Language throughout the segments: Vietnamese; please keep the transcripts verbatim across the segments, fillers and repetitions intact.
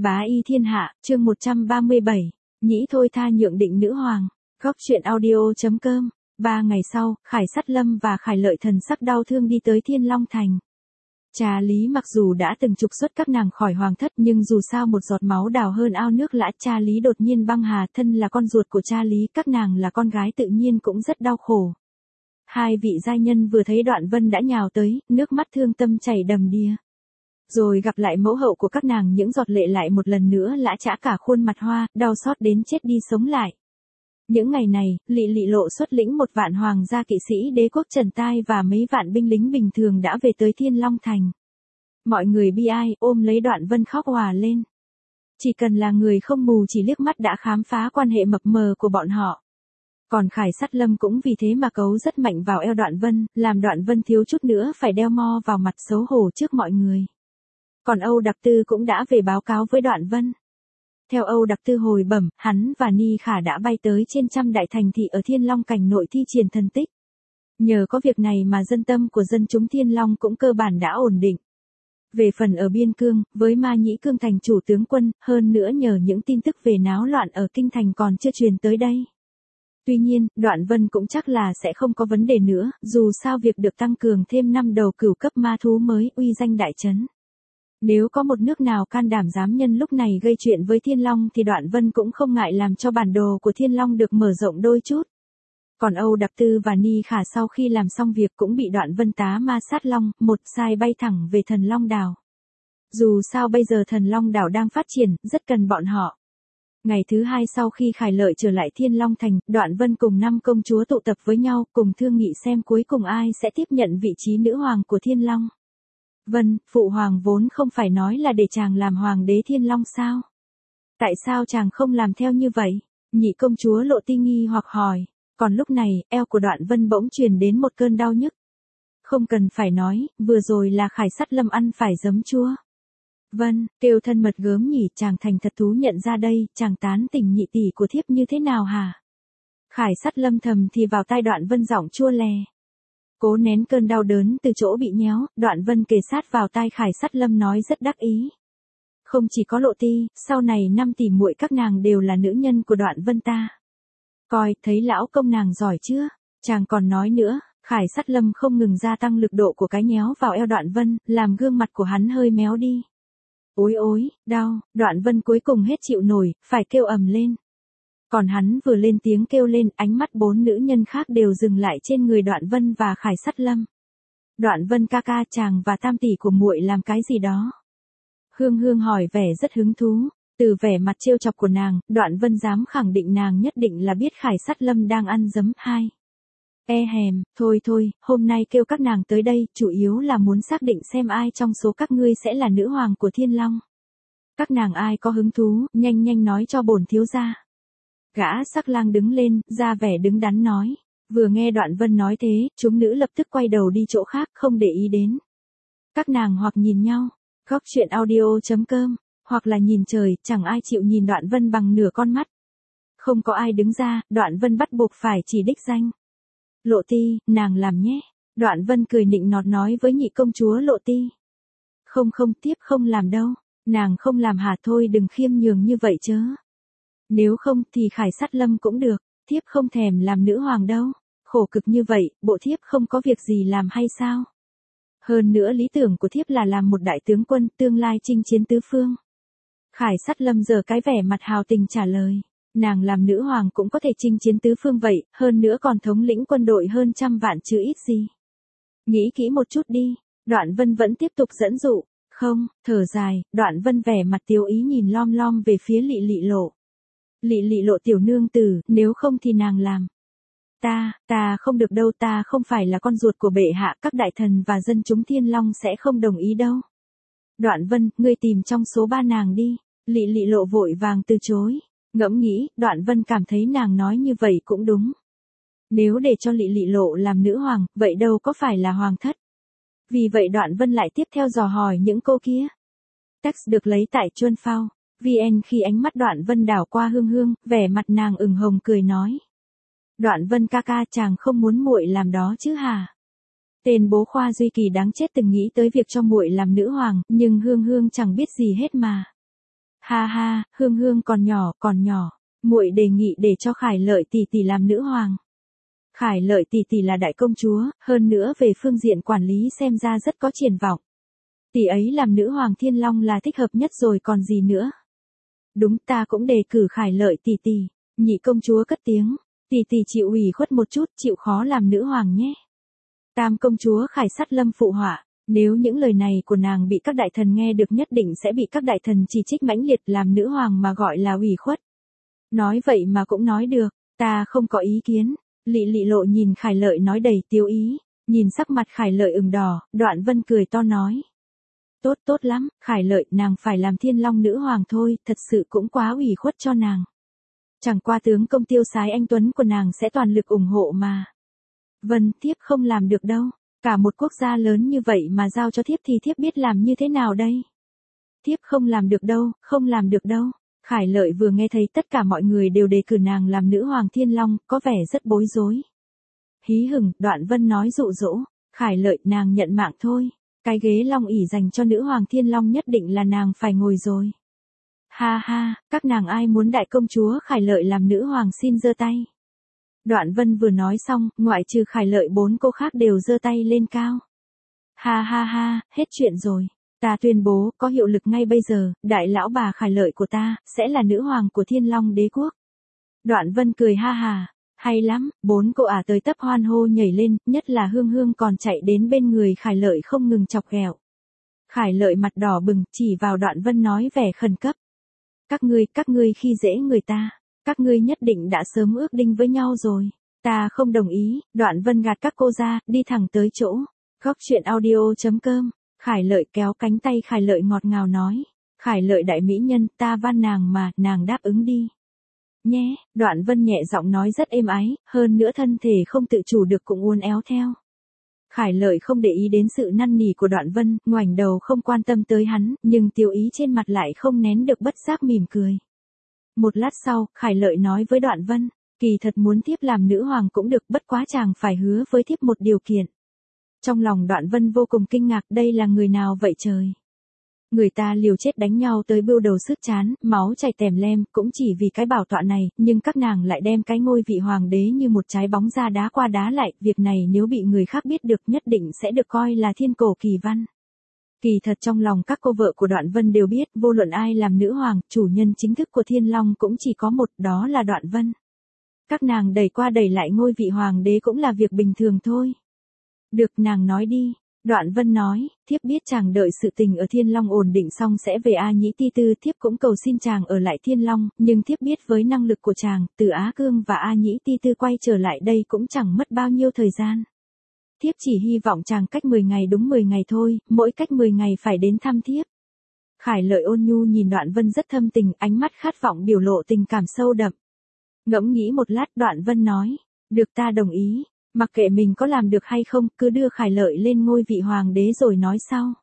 Bá y thiên hạ, chương một trăm ba mươi bảy, nhĩ thôi tha nhượng định nữ hoàng. Góc truyện audio.com. Ba ngày sau, Khải Sát Lâm và Khải Lợi thần sắc đau thương đi tới Thiên Long Thành. Cha Lý mặc dù đã từng trục xuất các nàng khỏi hoàng thất, nhưng dù sao một giọt máu đào hơn ao nước lã. Cha Lý đột nhiên băng hà, thân là con ruột của cha Lý, các nàng là con gái tự nhiên cũng rất đau khổ. Hai vị giai nhân vừa thấy Đoạn Vân đã nhào tới, nước mắt thương tâm chảy đầm đìa. Rồi gặp lại mẫu hậu của các nàng, những giọt lệ lại một lần nữa lã chã cả khuôn mặt hoa, đau xót đến chết đi sống lại. Những ngày này, Lị Lị Lộ xuất lĩnh một vạn hoàng gia kỵ sĩ đế quốc Trần Tai và mấy vạn binh lính bình thường đã về tới Thiên Long Thành. Mọi người bi ai, ôm lấy Đoạn Vân khóc òa lên. Chỉ cần là người không mù chỉ liếc mắt đã khám phá quan hệ mập mờ của bọn họ. Còn Khải Sát Lâm cũng vì thế mà cấu rất mạnh vào eo Đoạn Vân, làm Đoạn Vân thiếu chút nữa phải đeo mo vào mặt xấu hổ trước mọi người. Còn Âu Đặc Tư cũng đã về báo cáo với Đoạn Vân. Theo Âu Đặc Tư hồi bẩm, hắn và Ni Khả đã bay tới trên trăm đại thành thị ở Thiên Long Cảnh nội thi triển thần tích. Nhờ có việc này mà dân tâm của dân chúng Thiên Long cũng cơ bản đã ổn định. Về phần ở Biên Cương, với Ma Nhĩ Cương thành chủ tướng quân, hơn nữa nhờ những tin tức về náo loạn ở Kinh Thành còn chưa truyền tới đây. Tuy nhiên, Đoạn Vân cũng chắc là sẽ không có vấn đề nữa, dù sao việc được tăng cường thêm năm đầu cửu cấp ma thú mới uy danh đại trấn. Nếu có một nước nào can đảm dám nhân lúc này gây chuyện với Thiên Long thì Đoạn Vân cũng không ngại làm cho bản đồ của Thiên Long được mở rộng đôi chút. Còn Âu Đặc Tư và Ni Khả sau khi làm xong việc cũng bị Đoạn Vân tá ma sát long, một sai bay thẳng về Thần Long Đảo. Dù sao bây giờ Thần Long Đảo đang phát triển, rất cần bọn họ. Ngày thứ hai sau khi Khải Lợi trở lại Thiên Long Thành, Đoạn Vân cùng năm công chúa tụ tập với nhau, cùng thương nghị xem cuối cùng ai sẽ tiếp nhận vị trí nữ hoàng của Thiên Long. Vân, phụ hoàng vốn không phải nói là để chàng làm hoàng đế Thiên Long sao? Tại sao chàng không làm theo như vậy? Nhị công chúa Lộ Ti nghi hoặc hỏi. Còn lúc này, eo của Đoạn Vân bỗng truyền đến một cơn đau nhức. Không cần phải nói, vừa rồi là Khải Sát Lâm ăn phải giấm chua. Vân, kêu thân mật gớm nhỉ, chàng thành thật thú nhận ra đây, chàng tán tỉnh nhị tỷ của thiếp như thế nào hả? Khải Sát Lâm thầm thì vào tai Đoạn Vân giọng chua lè. Cố nén cơn đau đớn từ chỗ bị nhéo, Đoạn Vân kề sát vào tai Khải Sát Lâm nói rất đắc ý. Không chỉ có Lộ Ti, sau này năm tỷ muội các nàng đều là nữ nhân của Đoạn Vân ta. Coi, thấy lão công nàng giỏi chưa? Chàng còn nói nữa, Khải Sát Lâm không ngừng gia tăng lực độ của cái nhéo vào eo Đoạn Vân, làm gương mặt của hắn hơi méo đi. Ôi ôi, đau, Đoạn Vân cuối cùng hết chịu nổi, phải kêu ầm lên. Còn hắn vừa lên tiếng kêu lên, ánh mắt bốn nữ nhân khác đều dừng lại trên người Đoạn Vân và Khải Sát Lâm. Đoạn Vân ca ca, chàng và tam tỷ của muội làm cái gì đó? Hương Hương hỏi vẻ rất hứng thú. Từ vẻ mặt trêu chọc của nàng, Đoạn Vân dám khẳng định nàng nhất định là biết Khải Sát Lâm đang ăn giấm. Hai. E hèm, thôi thôi, hôm nay kêu các nàng tới đây, chủ yếu là muốn xác định xem ai trong số các ngươi sẽ là nữ hoàng của Thiên Long. Các nàng ai có hứng thú, nhanh nhanh nói cho bổn thiếu gia. Gã sắc lang đứng lên, ra vẻ đứng đắn nói. Vừa nghe Đoạn Vân nói thế, chúng nữ lập tức quay đầu đi chỗ khác, không để ý đến. Các nàng hoặc nhìn nhau, góc truyện audio.com, hoặc là nhìn trời, chẳng ai chịu nhìn Đoạn Vân bằng nửa con mắt. Không có ai đứng ra, Đoạn Vân bắt buộc phải chỉ đích danh. Lộ Ti, nàng làm nhé. Đoạn Vân cười nịnh nọt nói với nhị công chúa Lộ Ti. Không không, tiếp không làm đâu. Nàng không làm hả, thôi đừng khiêm nhường như vậy chớ. Nếu không thì Khải Sát Lâm cũng được, thiếp không thèm làm nữ hoàng đâu. Khổ cực như vậy, bộ thiếp không có việc gì làm hay sao? Hơn nữa lý tưởng của thiếp là làm một đại tướng quân, tương lai chinh chiến tứ phương. Khải Sát Lâm giờ cái vẻ mặt hào tình trả lời. Nàng làm nữ hoàng cũng có thể chinh chiến tứ phương vậy, hơn nữa còn thống lĩnh quân đội hơn trăm vạn chứ ít gì. Nghĩ kỹ một chút đi, Đoạn Vân vẫn tiếp tục dẫn dụ. Không, thở dài, Đoạn Vân vẻ mặt tiêu ý nhìn lom lom về phía Lị Lị Lộ. Lị Lị Lộ tiểu nương tử, nếu không thì nàng làm. Ta, ta không được đâu, ta không phải là con ruột của bệ hạ, các đại thần và dân chúng Thiên Long sẽ không đồng ý đâu. Đoạn Vân, ngươi tìm trong số ba nàng đi. Lị Lị Lộ vội vàng từ chối. Ngẫm nghĩ, Đoạn Vân cảm thấy nàng nói như vậy cũng đúng. Nếu để cho Lị Lị Lộ làm nữ hoàng, vậy đâu có phải là hoàng thất. Vì vậy Đoạn Vân lại tiếp theo dò hỏi những cô kia. Text được lấy tại Chuân Phao. vê en khi ánh mắt Đoạn Vân đảo qua Hương Hương, vẻ mặt nàng ửng hồng cười nói. Đoạn Vân ca ca, chàng không muốn muội làm đó chứ hả? Tên bố Khoa Duy Kỳ đáng chết từng nghĩ tới việc cho muội làm nữ hoàng, nhưng Hương Hương chẳng biết gì hết mà. Ha ha, Hương Hương còn nhỏ, còn nhỏ, muội đề nghị để cho Khải Lợi tỷ tỷ làm nữ hoàng. Khải Lợi tỷ tỷ là đại công chúa, hơn nữa về phương diện quản lý xem ra rất có triển vọng. Tỷ ấy làm nữ hoàng Thiên Long là thích hợp nhất rồi còn gì nữa. Đúng, ta cũng đề cử Khải Lợi tỷ tỷ. Nhị công chúa cất tiếng, tỷ tỷ chịu ủy khuất một chút, chịu khó làm nữ hoàng nhé. Tam công chúa Khải Sắt Lâm phụ họa, nếu những lời này của nàng bị các đại thần nghe được nhất định sẽ bị các đại thần chỉ trích mãnh liệt, làm nữ hoàng mà gọi là ủy khuất. Nói vậy mà cũng nói được, ta không có ý kiến. Lị Lị Lộ nhìn Khải Lợi nói đầy tiêu ý, nhìn sắc mặt Khải Lợi ửng đỏ, Đoạn Vân cười to nói. Tốt tốt lắm, Khải Lợi, nàng phải làm Thiên Long nữ hoàng thôi, thật sự cũng quá ủy khuất cho nàng. Chẳng qua tướng công tiêu sái anh Tuấn của nàng sẽ toàn lực ủng hộ mà. Vân, thiếp không làm được đâu, cả một quốc gia lớn như vậy mà giao cho thiếp thì thiếp biết làm như thế nào đây? Thiếp không làm được đâu, không làm được đâu. Khải Lợi vừa nghe thấy tất cả mọi người đều đề cử nàng làm nữ hoàng Thiên Long, có vẻ rất bối rối. Hí hửng, Đoạn Vân nói dụ dỗ, Khải Lợi, nàng nhận mạng thôi, cái ghế long ỷ dành cho nữ hoàng Thiên Long nhất định là nàng phải ngồi rồi. Ha ha, các nàng ai muốn đại công chúa Khải Lợi làm nữ hoàng xin giơ tay. Đoạn Vân vừa nói xong, ngoại trừ Khải Lợi bốn cô khác đều giơ tay lên cao. Ha ha ha, hết chuyện rồi. Ta tuyên bố, có hiệu lực ngay bây giờ, đại lão bà Khải Lợi của ta, sẽ là nữ hoàng của Thiên Long đế quốc. Đoạn Vân cười ha hà, hay lắm, bốn cô ả tới tấp hoan hô nhảy lên, nhất là Hương Hương còn chạy đến bên người Khải Lợi không ngừng chọc ghẹo. Khải Lợi mặt đỏ bừng, chỉ vào Đoạn Vân nói vẻ khẩn cấp. Các ngươi, các ngươi khi dễ người ta, các ngươi nhất định đã sớm ước định với nhau rồi. Ta không đồng ý, Đoạn Vân gạt các cô ra, đi thẳng tới chỗ. Góc truyện audio chấm com. Khải Lợi kéo cánh tay Khải Lợi ngọt ngào nói. Khải Lợi đại mỹ nhân, ta van nàng mà, nàng đáp ứng đi. Nhé, Đoạn Vân nhẹ giọng nói rất êm ái, hơn nữa thân thể không tự chủ được cũng uốn éo theo. Khải Lợi không để ý đến sự năn nỉ của Đoạn Vân, ngoảnh đầu không quan tâm tới hắn, nhưng tiêu ý trên mặt lại không nén được bất giác mỉm cười. Một lát sau, Khải Lợi nói với Đoạn Vân, kỳ thật muốn thiếp làm nữ hoàng cũng được, bất quá chàng phải hứa với thiếp một điều kiện. Trong lòng Đoạn Vân vô cùng kinh ngạc, đây là người nào vậy trời? Người ta liều chết đánh nhau tới bưu đầu sức chán, máu chảy tèm lem, cũng chỉ vì cái bảo tọa này, nhưng các nàng lại đem cái ngôi vị hoàng đế như một trái bóng ra đá qua đá lại, việc này nếu bị người khác biết được nhất định sẽ được coi là thiên cổ kỳ văn. Kỳ thật trong lòng các cô vợ của Đoạn Vân đều biết, vô luận ai làm nữ hoàng, chủ nhân chính thức của Thiên Long cũng chỉ có một, đó là Đoạn Vân. Các nàng đẩy qua đẩy lại ngôi vị hoàng đế cũng là việc bình thường thôi. Được, nàng nói đi. Đoạn Vân nói, thiếp biết chàng đợi sự tình ở Thiên Long ổn định xong sẽ về A Nhĩ Ti Tư, thiếp cũng cầu xin chàng ở lại Thiên Long, nhưng thiếp biết với năng lực của chàng, từ Á Cương và A Nhĩ Ti Tư quay trở lại đây cũng chẳng mất bao nhiêu thời gian. Thiếp chỉ hy vọng chàng cách mười ngày đúng mười ngày thôi, mỗi cách mười ngày phải đến thăm thiếp. Khải Lợi ôn nhu nhìn Đoạn Vân rất thâm tình, ánh mắt khát vọng biểu lộ tình cảm sâu đậm. Ngẫm nghĩ một lát, Đoạn Vân nói, được, ta đồng ý. Mặc kệ mình có làm được hay không, cứ đưa Khải Lợi lên ngôi vị hoàng đế rồi nói sau.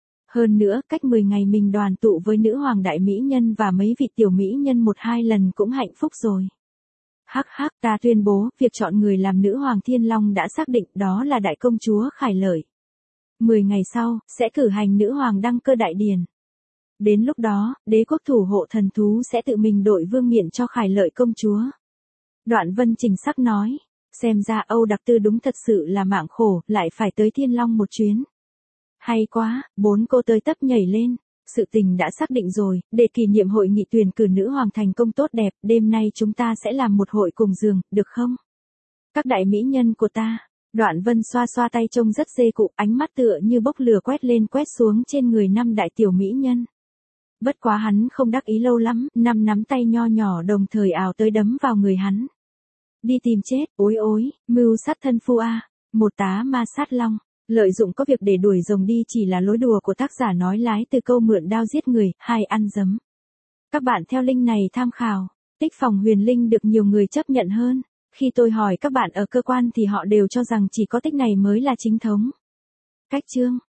Hơn nữa, cách mười ngày mình đoàn tụ với nữ hoàng đại mỹ nhân và mấy vị tiểu mỹ nhân một hai lần cũng hạnh phúc rồi. Hắc hắc, ta tuyên bố, việc chọn người làm nữ hoàng Thiên Long đã xác định, đó là đại công chúa Khải Lợi. Mười ngày sau, sẽ cử hành nữ hoàng đăng cơ đại điển. Đến lúc đó, đế quốc thủ hộ thần thú sẽ tự mình đội vương miện cho Khải Lợi công chúa. Đoạn Vân chỉnh sắc nói. Xem ra Âu Đặc Tư đúng thật sự là mạng khổ, lại phải tới Thiên Long một chuyến. Hay quá, bốn cô tới tấp nhảy lên. Sự tình đã xác định rồi, để kỷ niệm hội nghị tuyển cử nữ hoàng thành công tốt đẹp, đêm nay chúng ta sẽ làm một hội cùng giường, được không? Các đại mỹ nhân của ta. Đoạn Vân xoa xoa tay trông rất dê cụ, ánh mắt tựa như bốc lửa quét lên quét xuống trên người năm đại tiểu mỹ nhân. Bất quá hắn không đắc ý lâu lắm, năm nắm tay nho nhỏ đồng thời ào tới đấm vào người hắn. Đi tìm chết, ối ối, mưu sát thân phu a, một tá ma sát long, lợi dụng có việc để đuổi rồng đi chỉ là lối đùa của tác giả nói lái từ câu mượn đao giết người, hai ăn dấm. Các bạn theo link này tham khảo, tích phòng huyền linh được nhiều người chấp nhận hơn, khi tôi hỏi các bạn ở cơ quan thì họ đều cho rằng chỉ có tích này mới là chính thống. Cách chương